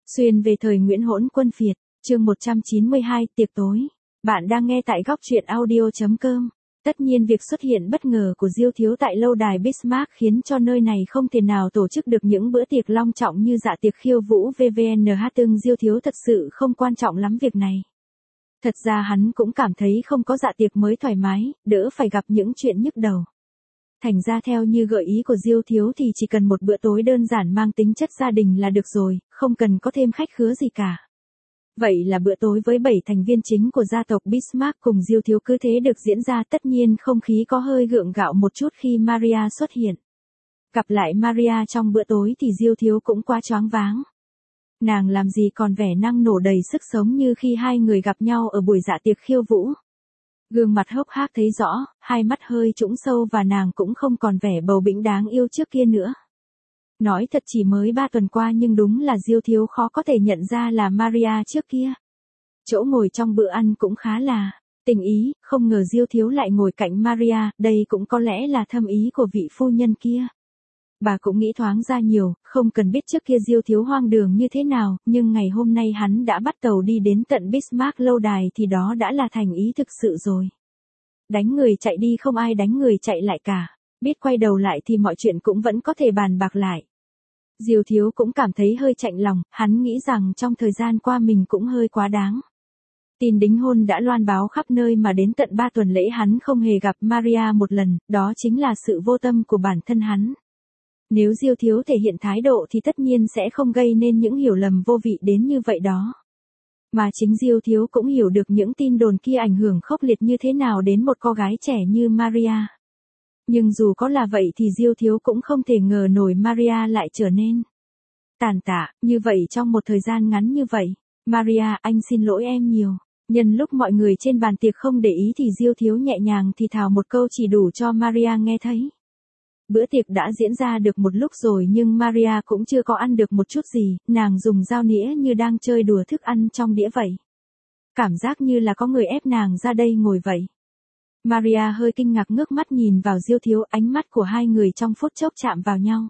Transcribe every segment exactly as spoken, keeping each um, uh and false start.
Xuyên về thời Nguyễn Hỗn Quân Phiệt, chương một trăm chín mươi hai, tiệc tối. Bạn đang nghe tại góc truyện audio chấm com. Tất nhiên việc xuất hiện bất ngờ của Diêu Thiếu tại lâu đài Bismarck khiến cho nơi này không thể nào tổ chức được những bữa tiệc long trọng như dạ tiệc khiêu vũ vê vê en hát. Tương Diêu Thiếu thật sự không quan trọng lắm việc này. Thật ra hắn cũng cảm thấy không có dạ tiệc mới thoải mái, đỡ phải gặp những chuyện nhức đầu. Thành ra theo như gợi ý của Diêu Thiếu thì chỉ cần một bữa tối đơn giản mang tính chất gia đình là được rồi, không cần có thêm khách khứa gì cả. Vậy là bữa tối với bảy thành viên chính của gia tộc Bismarck cùng Diêu Thiếu cứ thế được diễn ra, tất nhiên không khí có hơi gượng gạo một chút khi Maria xuất hiện. Gặp lại Maria trong bữa tối thì Diêu Thiếu cũng quá choáng váng. Nàng làm gì còn vẻ năng nổ đầy sức sống như khi hai người gặp nhau ở buổi dạ tiệc khiêu vũ. Gương mặt hốc hác thấy rõ, hai mắt hơi trũng sâu và nàng cũng không còn vẻ bầu bĩnh đáng yêu trước kia nữa. Nói thật chỉ mới ba tuần qua nhưng đúng là Diêu Thiếu khó có thể nhận ra là Maria trước kia. Chỗ ngồi trong bữa ăn cũng khá là tình ý, không ngờ Diêu Thiếu lại ngồi cạnh Maria, đây cũng có lẽ là thâm ý của vị phu nhân kia. Bà cũng nghĩ thoáng ra nhiều, không cần biết trước kia Diêu Thiếu hoang đường như thế nào, nhưng ngày hôm nay hắn đã bắt đầu đi đến tận Bismarck lâu đài thì đó đã là thành ý thực sự rồi. Đánh người chạy đi không ai đánh người chạy lại cả, biết quay đầu lại thì mọi chuyện cũng vẫn có thể bàn bạc lại. Diêu Thiếu cũng cảm thấy hơi chạnh lòng, hắn nghĩ rằng trong thời gian qua mình cũng hơi quá đáng. Tin đính hôn đã loan báo khắp nơi mà đến tận ba tuần lễ hắn không hề gặp Maria một lần, đó chính là sự vô tâm của bản thân hắn. Nếu Diêu Thiếu thể hiện thái độ thì tất nhiên sẽ không gây nên những hiểu lầm vô vị đến như vậy đó. Mà chính Diêu Thiếu cũng hiểu được những tin đồn kia ảnh hưởng khốc liệt như thế nào đến một cô gái trẻ như Maria. Nhưng dù có là vậy thì Diêu Thiếu cũng không thể ngờ nổi Maria lại trở nên tàn tạ như vậy trong một thời gian ngắn như vậy. Maria, anh xin lỗi em nhiều. Nhân lúc mọi người trên bàn tiệc không để ý thì Diêu Thiếu nhẹ nhàng thì thào một câu chỉ đủ cho Maria nghe thấy. Bữa tiệc đã diễn ra được một lúc rồi nhưng Maria cũng chưa có ăn được một chút gì, nàng dùng dao nĩa như đang chơi đùa thức ăn trong đĩa vậy. Cảm giác như là có người ép nàng ra đây ngồi vậy. Maria hơi kinh ngạc ngước mắt nhìn vào Diêu Thiếu, ánh mắt của hai người trong phút chốc chạm vào nhau.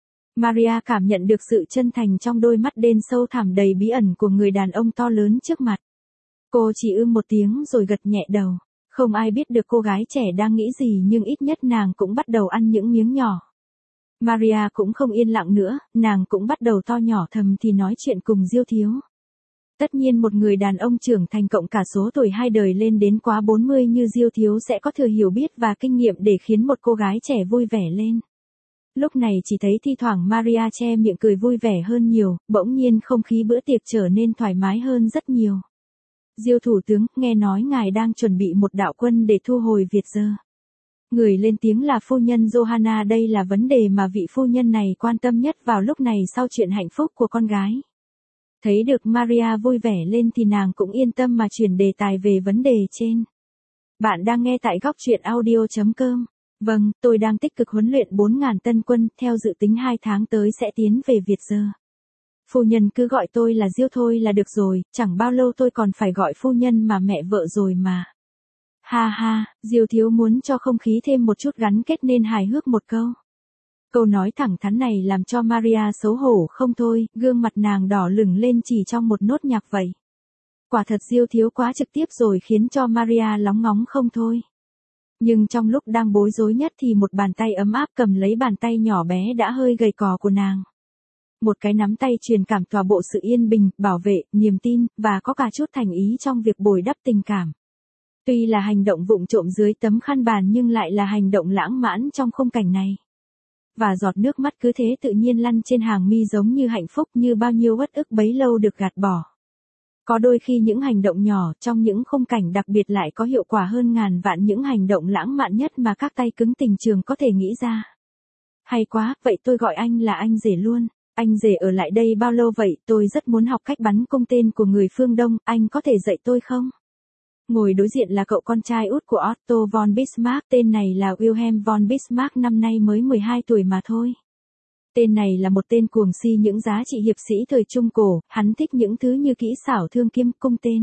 Maria cảm nhận được sự chân thành trong đôi mắt đen sâu thẳm đầy bí ẩn của người đàn ông to lớn trước mặt. Cô chỉ ưm một tiếng rồi gật nhẹ đầu. Không ai biết được cô gái trẻ đang nghĩ gì nhưng ít nhất nàng cũng bắt đầu ăn những miếng nhỏ. Maria cũng không yên lặng nữa, nàng cũng bắt đầu to nhỏ thầm thì nói chuyện cùng Diêu Thiếu. Tất nhiên một người đàn ông trưởng thành cộng cả số tuổi hai đời lên đến quá bốn mươi như Diêu Thiếu sẽ có thừa hiểu biết và kinh nghiệm để khiến một cô gái trẻ vui vẻ lên. Lúc này chỉ thấy thi thoảng Maria che miệng cười vui vẻ hơn nhiều, bỗng nhiên không khí bữa tiệc trở nên thoải mái hơn rất nhiều. Diêu thủ tướng, nghe nói ngài đang chuẩn bị một đạo quân để thu hồi Việt Dơ. Người lên tiếng là phu nhân Johanna, đây là vấn đề mà vị phu nhân này quan tâm nhất vào lúc này sau chuyện hạnh phúc của con gái. Thấy được Maria vui vẻ lên thì nàng cũng yên tâm mà chuyển đề tài về vấn đề trên. Bạn đang nghe tại góc truyện audio chấm com. Vâng, tôi đang tích cực huấn luyện bốn nghìn tân quân, theo dự tính hai tháng tới sẽ tiến về Việt Dơ. Phu nhân cứ gọi tôi là Diêu thôi là được rồi, chẳng bao lâu tôi còn phải gọi phu nhân mà mẹ vợ rồi mà. Ha ha, Diêu Thiếu muốn cho không khí thêm một chút gắn kết nên hài hước một câu. Câu nói thẳng thắn này làm cho Maria xấu hổ không thôi, gương mặt nàng đỏ lửng lên chỉ trong một nốt nhạc vậy. Quả thật Diêu Thiếu quá trực tiếp rồi khiến cho Maria lóng ngóng không thôi. Nhưng trong lúc đang bối rối nhất thì một bàn tay ấm áp cầm lấy bàn tay nhỏ bé đã hơi gầy cò của nàng. Một cái nắm tay truyền cảm tỏa bộ sự yên bình, bảo vệ, niềm tin, và có cả chút thành ý trong việc bồi đắp tình cảm. Tuy là hành động vụng trộm dưới tấm khăn bàn nhưng lại là hành động lãng mạn trong khung cảnh này. Và giọt nước mắt cứ thế tự nhiên lăn trên hàng mi giống như hạnh phúc, như bao nhiêu uất ức bấy lâu được gạt bỏ. Có đôi khi những hành động nhỏ trong những khung cảnh đặc biệt lại có hiệu quả hơn ngàn vạn những hành động lãng mạn nhất mà các tay cứng tình trường có thể nghĩ ra. Hay quá, vậy tôi gọi anh là anh rể luôn. Anh rể ở lại đây bao lâu vậy, tôi rất muốn học cách bắn cung tên của người phương Đông, anh có thể dạy tôi không? Ngồi đối diện là cậu con trai út của Otto von Bismarck, tên này là Wilhelm von Bismarck, năm nay mới mười hai tuổi mà thôi. Tên này là một tên cuồng si những giá trị hiệp sĩ thời Trung Cổ, hắn thích những thứ như kỹ xảo thương kiếm, cung tên.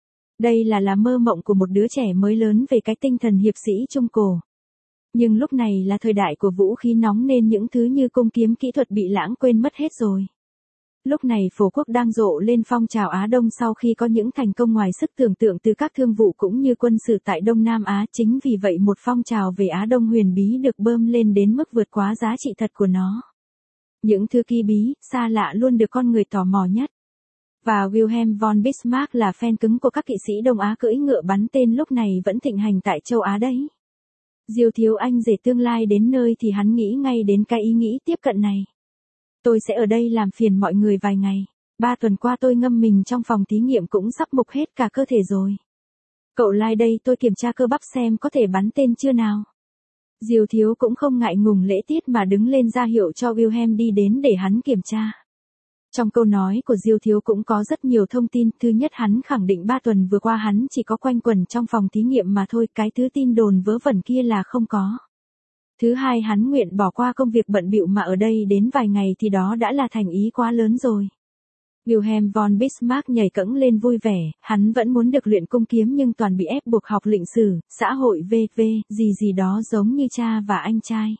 Đây là là mơ mộng của một đứa trẻ mới lớn về cái tinh thần hiệp sĩ Trung Cổ. Nhưng lúc này là thời đại của vũ khí nóng nên những thứ như cung kiếm kỹ thuật bị lãng quên mất hết rồi. Lúc này phổ quốc đang rộ lên phong trào Á Đông sau khi có những thành công ngoài sức tưởng tượng từ các thương vụ cũng như quân sự tại Đông Nam Á. Chính vì vậy một phong trào về Á Đông huyền bí được bơm lên đến mức vượt quá giá trị thật của nó. Những thứ kỳ bí, xa lạ luôn được con người tò mò nhất. Và Wilhelm von Bismarck là fan cứng của các kỵ sĩ Đông Á cưỡi ngựa bắn tên lúc này vẫn thịnh hành tại châu Á đấy. Diêu Thiếu anh rể tương lai đến nơi thì hắn nghĩ ngay đến cái ý nghĩ tiếp cận này. Tôi sẽ ở đây làm phiền mọi người vài ngày. Ba tuần qua tôi ngâm mình trong phòng thí nghiệm cũng sắp mục hết cả cơ thể rồi. Cậu lai đây tôi kiểm tra cơ bắp xem có thể bắn tên chưa nào. Diêu Thiếu cũng không ngại ngùng lễ tiết mà đứng lên ra hiệu cho Wilhelm đi đến để hắn kiểm tra. Trong câu nói của Diêu Thiếu cũng có rất nhiều thông tin. Thứ nhất, hắn khẳng định ba tuần vừa qua hắn chỉ có quanh quẩn trong phòng thí nghiệm mà thôi, cái thứ tin đồn vớ vẩn kia là không có. Thứ hai, hắn nguyện bỏ qua công việc bận bịu mà ở đây đến vài ngày thì đó đã là thành ý quá lớn rồi. Wilhelm von Bismarck nhảy cẫng lên vui vẻ, hắn vẫn muốn được luyện cung kiếm nhưng toàn bị ép buộc học lịch sử, xã hội vân vân, gì gì đó giống như cha và anh trai.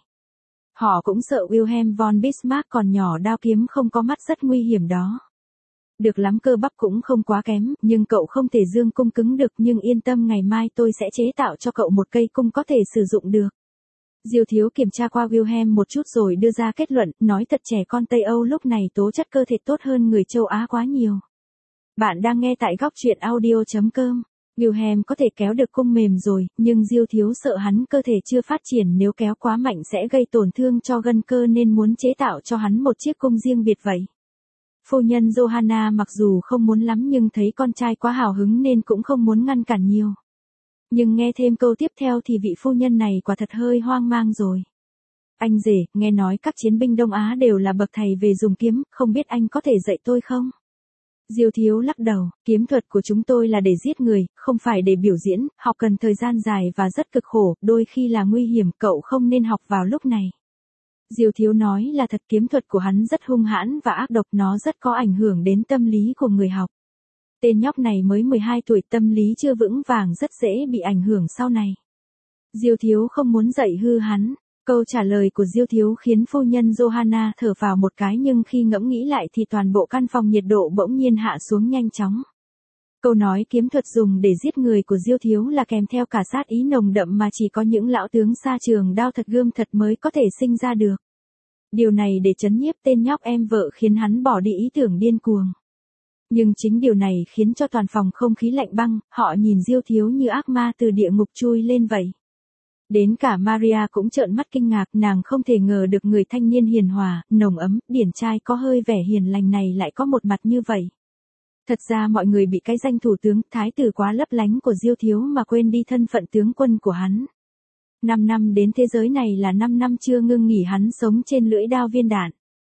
Họ cũng sợ Wilhelm von Bismarck còn nhỏ đao kiếm không có mắt rất nguy hiểm đó. Được lắm, cơ bắp cũng không quá kém, nhưng cậu không thể dương cung cứng được, nhưng yên tâm ngày mai tôi sẽ chế tạo cho cậu một cây cung có thể sử dụng được. Diêu Thiếu kiểm tra qua Wilhelm một chút rồi đưa ra kết luận, nói thật trẻ con Tây Âu lúc này tố chất cơ thể tốt hơn người châu Á quá nhiều. Bạn đang nghe tại góc truyện audio chấm com. Wilhelm có thể kéo được cung mềm rồi, nhưng Diêu Thiếu sợ hắn cơ thể chưa phát triển, nếu kéo quá mạnh sẽ gây tổn thương cho gân cơ nên muốn chế tạo cho hắn một chiếc cung riêng biệt vậy. Phu nhân Johanna mặc dù không muốn lắm nhưng thấy con trai quá hào hứng nên cũng không muốn ngăn cản nhiều. Nhưng nghe thêm câu tiếp theo thì vị phu nhân này quả thật hơi hoang mang rồi. Anh rể, nghe nói các chiến binh Đông Á đều là bậc thầy về dùng kiếm, không biết anh có thể dạy tôi không? Diêu Thiếu lắc đầu, kiếm thuật của chúng tôi là để giết người, không phải để biểu diễn, học cần thời gian dài và rất cực khổ, đôi khi là nguy hiểm, cậu không nên học vào lúc này. Diêu Thiếu nói là thật, kiếm thuật của hắn rất hung hãn và ác độc, nó rất có ảnh hưởng đến tâm lý của người học. Tên nhóc này mới mười hai tuổi, tâm lý chưa vững vàng, rất dễ bị ảnh hưởng sau này. Diêu Thiếu không muốn dạy hư hắn. Câu trả lời của Diêu Thiếu khiến phu nhân Johanna thở vào một cái, nhưng khi ngẫm nghĩ lại thì toàn bộ căn phòng nhiệt độ bỗng nhiên hạ xuống nhanh chóng. Câu nói kiếm thuật dùng để giết người của Diêu Thiếu là kèm theo cả sát ý nồng đậm mà chỉ có những lão tướng xa trường đao thật gươm thật mới có thể sinh ra được. Điều này để trấn nhiếp tên nhóc em vợ khiến hắn bỏ đi ý tưởng điên cuồng. Nhưng chính điều này khiến cho toàn phòng không khí lạnh băng, họ nhìn Diêu Thiếu như ác ma từ địa ngục chui lên vậy. Đến cả Maria cũng trợn mắt kinh ngạc, nàng không thể ngờ được người thanh niên hiền hòa, nồng ấm, điển trai có hơi vẻ hiền lành này lại có một mặt như vậy. Thật ra mọi người bị cái danh thủ tướng, thái tử quá lấp lánh của Diêu Thiếu mà quên đi thân phận tướng quân của hắn. Năm năm đến thế giới này là năm năm chưa ngưng nghỉ hắn sống trên lưỡi đao viên đạn.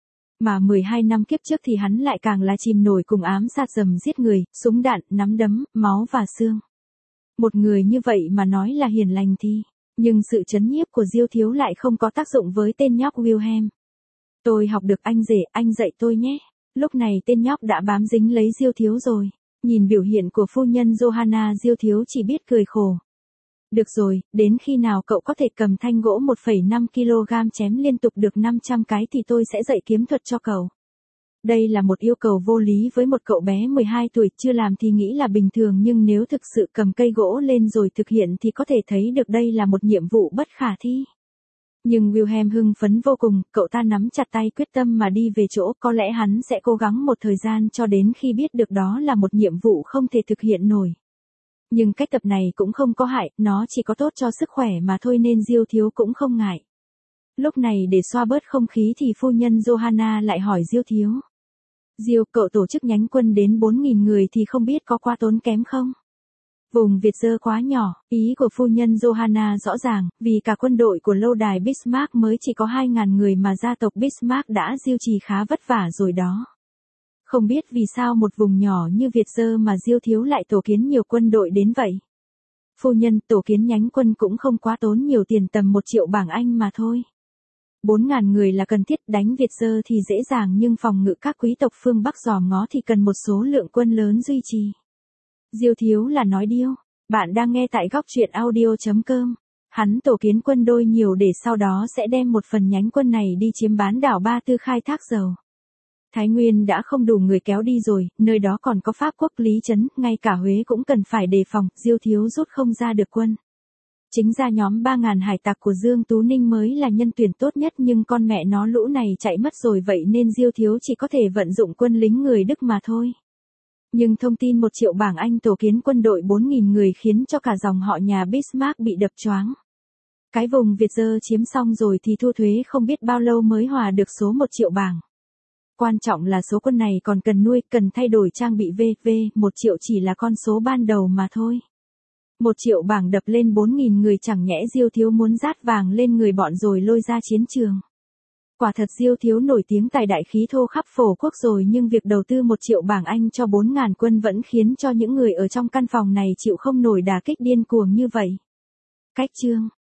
Mà mười hai năm kiếp trước thì hắn lại càng là chìm nổi cùng ám sát dầm giết người, súng đạn, nắm đấm, máu và xương. Một người như vậy mà nói là hiền lành thì... Nhưng sự trấn nhiếp của Diêu Thiếu lại không có tác dụng với tên nhóc Wilhelm. Tôi học được anh rể, anh dạy tôi nhé. Lúc này tên nhóc đã bám dính lấy Diêu Thiếu rồi. Nhìn biểu hiện của phu nhân Johanna, Diêu Thiếu chỉ biết cười khổ. Được rồi, đến khi nào cậu có thể cầm thanh gỗ một phẩy năm ki lô gam chém liên tục được năm trăm cái thì tôi sẽ dạy kiếm thuật cho cậu. Đây là một yêu cầu vô lý với một cậu bé mười hai tuổi, chưa làm thì nghĩ là bình thường, nhưng nếu thực sự cầm cây gỗ lên rồi thực hiện thì có thể thấy được đây là một nhiệm vụ bất khả thi. Nhưng Wilhelm hưng phấn vô cùng, cậu ta nắm chặt tay quyết tâm mà đi về chỗ, có lẽ hắn sẽ cố gắng một thời gian cho đến khi biết được đó là một nhiệm vụ không thể thực hiện nổi. Nhưng cách tập này cũng không có hại, nó chỉ có tốt cho sức khỏe mà thôi nên Diêu Thiếu cũng không ngại. Lúc này để xoa bớt không khí thì phu nhân Johanna lại hỏi Diêu Thiếu. Diêu, cậu tổ chức nhánh quân đến bốn nghìn người thì không biết có quá tốn kém không? Vùng Việt Dơ quá nhỏ, ý của phu nhân Johanna rõ ràng, vì cả quân đội của lâu đài Bismarck mới chỉ có hai nghìn người mà gia tộc Bismarck đã diêu trì khá vất vả rồi đó. Không biết vì sao một vùng nhỏ như Việt Dơ mà Diêu Thiếu lại tổ kiến nhiều quân đội đến vậy. Phu nhân, tổ kiến nhánh quân cũng không quá tốn nhiều tiền, tầm một triệu bảng Anh mà thôi. Bốn ngàn người là cần thiết, đánh Việt Dơ thì dễ dàng nhưng phòng ngự các quý tộc phương Bắc dòm ngó thì cần một số lượng quân lớn duy trì. Diêu Thiếu là nói điêu. Bạn đang nghe tại góc truyện audio chấm com. Hắn tổ kiến quân đôi nhiều để sau đó sẽ đem một phần nhánh quân này đi chiếm bán đảo Ba Tư khai thác dầu. Thái Nguyên đã không đủ người kéo đi rồi, nơi đó còn có Pháp quốc Lý Trấn, ngay cả Huế cũng cần phải đề phòng, Diêu Thiếu rút không ra được quân. Chính ra nhóm ba ngàn hải tặc của Dương Tú Ninh mới là nhân tuyển tốt nhất, nhưng con mẹ nó lũ này chạy mất rồi, vậy nên Diêu Thiếu chỉ có thể vận dụng quân lính người Đức mà thôi. Nhưng thông tin một triệu bảng Anh tổ kiến quân đội bốn nghìn người khiến cho cả dòng họ nhà Bismarck bị đập choáng. Cái vùng Việt dơ chiếm xong rồi thì thu thuế không biết bao lâu mới hòa được số một triệu bảng. Quan trọng là số quân này còn cần nuôi, cần thay đổi trang bị vân vân, một triệu chỉ là con số ban đầu mà thôi. Một triệu bảng đập lên bốn nghìn người, chẳng nhẽ Diêu Thiếu muốn rát vàng lên người bọn rồi lôi ra chiến trường. Quả thật Diêu Thiếu nổi tiếng tài đại khí thô khắp phổ quốc rồi, nhưng việc đầu tư một triệu bảng Anh cho bốn ngàn quân vẫn khiến cho những người ở trong căn phòng này chịu không nổi đả kích điên cuồng như vậy. Cách chương